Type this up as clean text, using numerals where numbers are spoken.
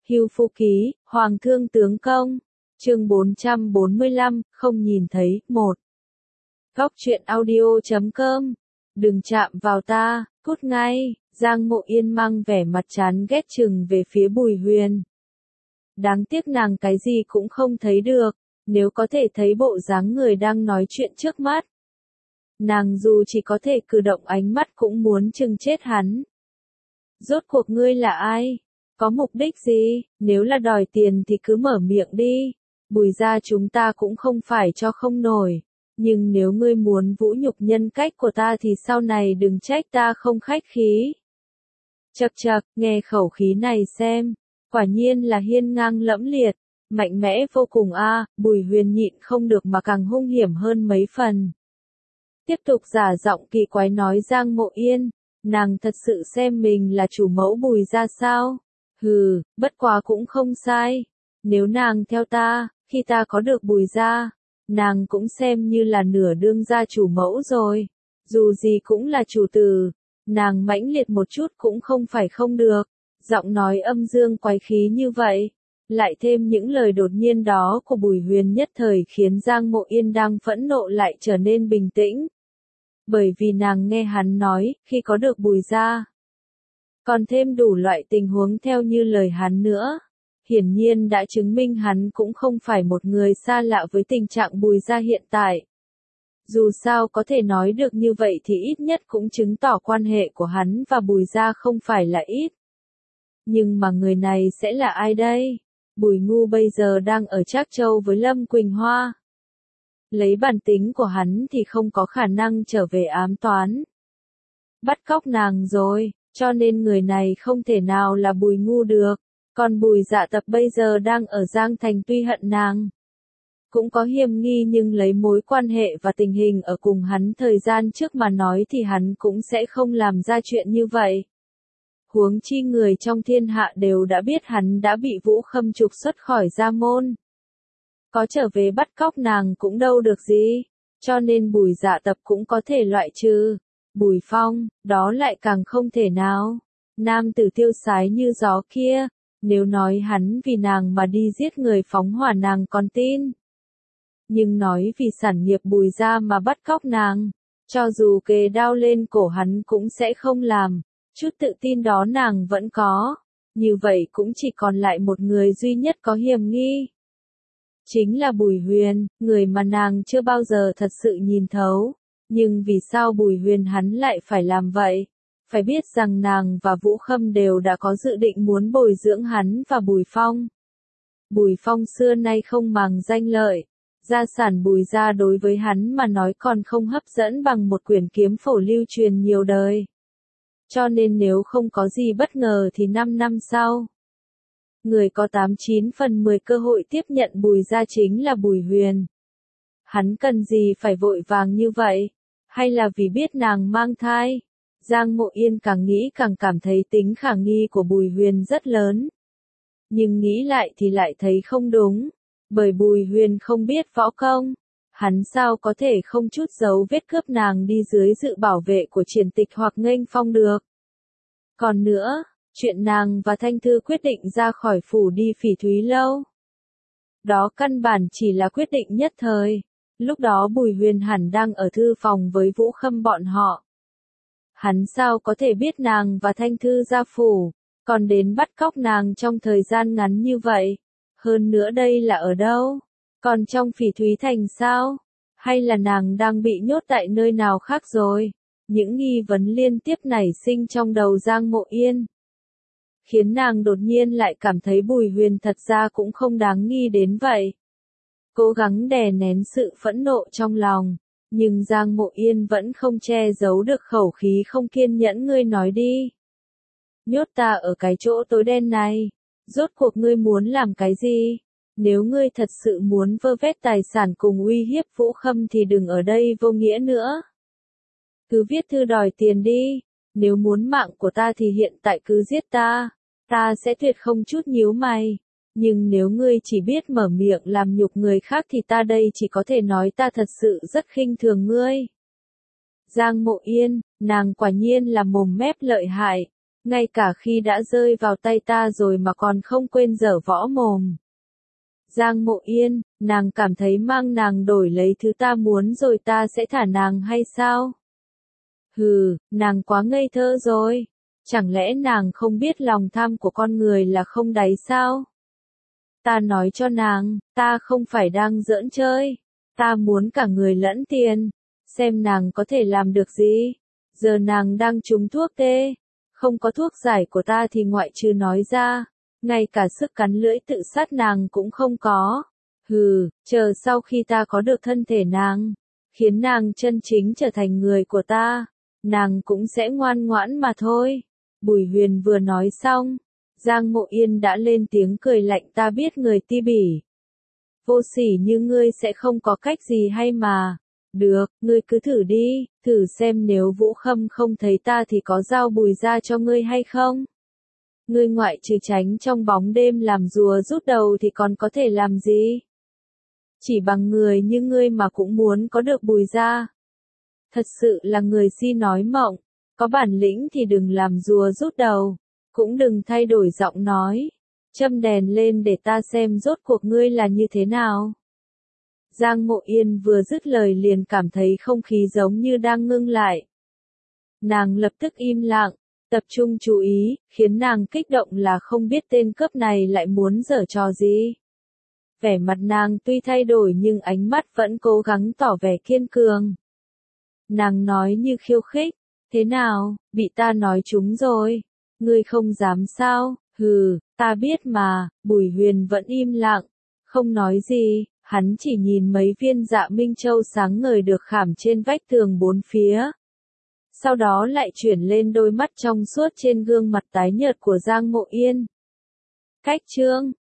Hưu Phu Ký, Hoàng Thương Tướng Công. Chương 445, không nhìn thấy, 1. Góc truyện audio.com. Đừng chạm vào ta, cút ngay. Giang Mộ Yên mang vẻ mặt chán ghét chừng về phía Bùi Huyền. Đáng tiếc nàng cái gì cũng không thấy được, nếu có thể thấy bộ dáng người đang nói chuyện trước mắt. Nàng dù chỉ có thể cử động ánh mắt cũng muốn chừng chết hắn. Rốt cuộc ngươi là ai? Có mục đích gì? Nếu là đòi tiền thì cứ mở miệng đi. Bùi gia chúng ta cũng không phải cho không nổi. Nhưng nếu ngươi muốn vũ nhục nhân cách của ta thì sau này đừng trách ta không khách khí. Chậc chậc, nghe khẩu khí này xem. Quả nhiên là hiên ngang lẫm liệt, mạnh mẽ vô cùng a. Bùi Huyền nhịn không được mà càng hung hiểm hơn mấy phần. Tiếp tục giả giọng kỳ quái nói Giang Mộ Yên, nàng thật sự xem mình là chủ mẫu Bùi gia sao? Hừ, bất quá cũng không sai. Nếu nàng theo ta, khi ta có được Bùi gia, nàng cũng xem như là nửa đương gia chủ mẫu rồi. Dù gì cũng là chủ tử, nàng mãnh liệt một chút cũng không phải không được. Giọng nói âm dương quái khí như vậy, lại thêm những lời đột nhiên đó của Bùi Huyền nhất thời khiến Giang Mộ Yên đang phẫn nộ lại trở nên bình tĩnh. Bởi vì nàng nghe hắn nói, khi có được Bùi gia, còn thêm đủ loại tình huống theo như lời hắn nữa. Hiển nhiên đã chứng minh hắn cũng không phải một người xa lạ với tình trạng Bùi gia hiện tại. Dù sao có thể nói được như vậy thì ít nhất cũng chứng tỏ quan hệ của hắn và Bùi gia không phải là ít. Nhưng mà người này sẽ là ai đây? Bùi Ngu bây giờ đang ở Trác Châu với Lâm Quỳnh Hoa. Lấy bản tính của hắn thì không có khả năng trở về ám toán. Bắt cóc nàng rồi, cho nên người này không thể nào là Bùi Ngu được. Còn Bùi Dạ Tập bây giờ đang ở Giang Thành tuy hận nàng cũng có hiềm nghi nhưng lấy mối quan hệ và tình hình ở cùng hắn thời gian trước mà nói thì hắn cũng sẽ không làm ra chuyện như vậy. Huống chi người trong thiên hạ đều đã biết hắn đã bị Vũ Khâm trục xuất khỏi gia môn. Có trở về bắt cóc nàng cũng đâu được gì, cho nên Bùi Dạ Tập cũng có thể loại trừ. Bùi Phong, đó lại càng không thể nào. Nam tử tiêu sái như gió kia, nếu nói hắn vì nàng mà đi giết người phóng hỏa nàng còn tin. Nhưng nói vì sản nghiệp Bùi gia mà bắt cóc nàng, cho dù kề đao lên cổ hắn cũng sẽ không làm. Chút tự tin đó nàng vẫn có, như vậy cũng chỉ còn lại một người duy nhất có hiềm nghi. Chính là Bùi Huyền, người mà nàng chưa bao giờ thật sự nhìn thấu. Nhưng vì sao Bùi Huyền hắn lại phải làm vậy? Phải biết rằng nàng và Vũ Khâm đều đã có dự định muốn bồi dưỡng hắn và Bùi Phong. Bùi Phong xưa nay không màng danh lợi, gia sản Bùi gia đối với hắn mà nói còn không hấp dẫn bằng một quyển kiếm phổ lưu truyền nhiều đời. Cho nên nếu không có gì bất ngờ thì 5 năm sau, người có 89 phần 10 cơ hội tiếp nhận Bùi gia chính là Bùi Huyền. Hắn cần gì phải vội vàng như vậy? Hay là vì biết nàng mang thai? Giang Mộ Yên càng nghĩ càng cảm thấy tính khả nghi của Bùi Huyền rất lớn. Nhưng nghĩ lại thì lại thấy không đúng. Bởi Bùi Huyền không biết võ công. Hắn sao có thể không chút dấu vết cướp nàng đi dưới sự bảo vệ của Triển Tịch hoặc Nghênh Phong được. Còn nữa, chuyện nàng và Thanh Thư quyết định ra khỏi phủ đi Phỉ Thúy Lâu. Đó căn bản chỉ là quyết định nhất thời. Lúc đó Bùi Huyền hẳn đang ở thư phòng với Vũ Khâm bọn họ. Hắn sao có thể biết nàng và Thanh Thư ra phủ, còn đến bắt cóc nàng trong thời gian ngắn như vậy. Hơn nữa đây là ở đâu? Còn trong Phỉ Thúy Thành sao? Hay là nàng đang bị nhốt tại nơi nào khác rồi? Những nghi vấn liên tiếp nảy sinh trong đầu Giang Mộ Yên, khiến nàng đột nhiên lại cảm thấy Bùi Huyền thật ra cũng không đáng nghi đến vậy. Cố gắng đè nén sự phẫn nộ trong lòng, nhưng Giang Mộ Yên vẫn không che giấu được khẩu khí không kiên nhẫn. Ngươi nói đi. Nhốt ta ở cái chỗ tối đen này, rốt cuộc ngươi muốn làm cái gì? Nếu ngươi thật sự muốn vơ vét tài sản cùng uy hiếp Vũ Khâm thì đừng ở đây vô nghĩa nữa. Cứ viết thư đòi tiền đi, nếu muốn mạng của ta thì hiện tại cứ giết ta, ta sẽ tuyệt không chút nhíu mày. Nhưng nếu ngươi chỉ biết mở miệng làm nhục người khác thì ta đây chỉ có thể nói ta thật sự rất khinh thường ngươi. Giang Mộ Yên, nàng quả nhiên là mồm mép lợi hại, ngay cả khi đã rơi vào tay ta rồi mà còn không quên dở võ mồm. Giang Mộ Yên, nàng cảm thấy mang nàng đổi lấy thứ ta muốn rồi ta sẽ thả nàng hay sao? Hừ, nàng quá ngây thơ rồi. Chẳng lẽ nàng không biết lòng tham của con người là không đáy sao? Ta nói cho nàng, ta không phải đang giỡn chơi. Ta muốn cả người lẫn tiền. Xem nàng có thể làm được gì. Giờ nàng đang trúng thuốc tê. Không có thuốc giải của ta thì ngoại trừ nói ra. Ngay cả sức cắn lưỡi tự sát nàng cũng không có. Hừ, chờ sau khi ta có được thân thể nàng. Khiến nàng chân chính trở thành người của ta. Nàng cũng sẽ ngoan ngoãn mà thôi. Bùi Huyền vừa nói xong. Giang Mộ Yên đã lên tiếng cười lạnh, ta biết người ti bỉ. Vô sỉ như ngươi sẽ không có cách gì hay mà. Được, ngươi cứ thử đi, thử xem nếu Vũ Khâm không thấy ta thì có giao Bùi ra cho ngươi hay không. Ngươi ngoại trừ tránh trong bóng đêm làm rùa rút đầu thì còn có thể làm gì? Chỉ bằng người như ngươi mà cũng muốn có được Bùi ra. Thật sự là người si nói mộng, có bản lĩnh thì đừng làm rùa rút đầu, cũng đừng thay đổi giọng nói. Châm đèn lên để ta xem rốt cuộc ngươi là như thế nào. Giang Mộ Yên vừa dứt lời liền cảm thấy không khí giống như đang ngưng lại. Nàng lập tức im lặng, tập trung chú ý, khiến nàng kích động là không biết tên cướp này lại muốn giở trò gì. Vẻ mặt nàng tuy thay đổi nhưng ánh mắt vẫn cố gắng tỏ vẻ kiên cường. Nàng nói như khiêu khích, thế nào, bị ta nói trúng rồi, ngươi không dám sao, hừ, ta biết mà. Bùi Huyền vẫn im lặng, không nói gì, hắn chỉ nhìn mấy viên Dạ Minh Châu sáng ngời được khảm trên vách tường bốn phía. Sau đó lại chuyển lên đôi mắt trong suốt trên gương mặt tái nhợt của Giang Mộ Yên. Cách chương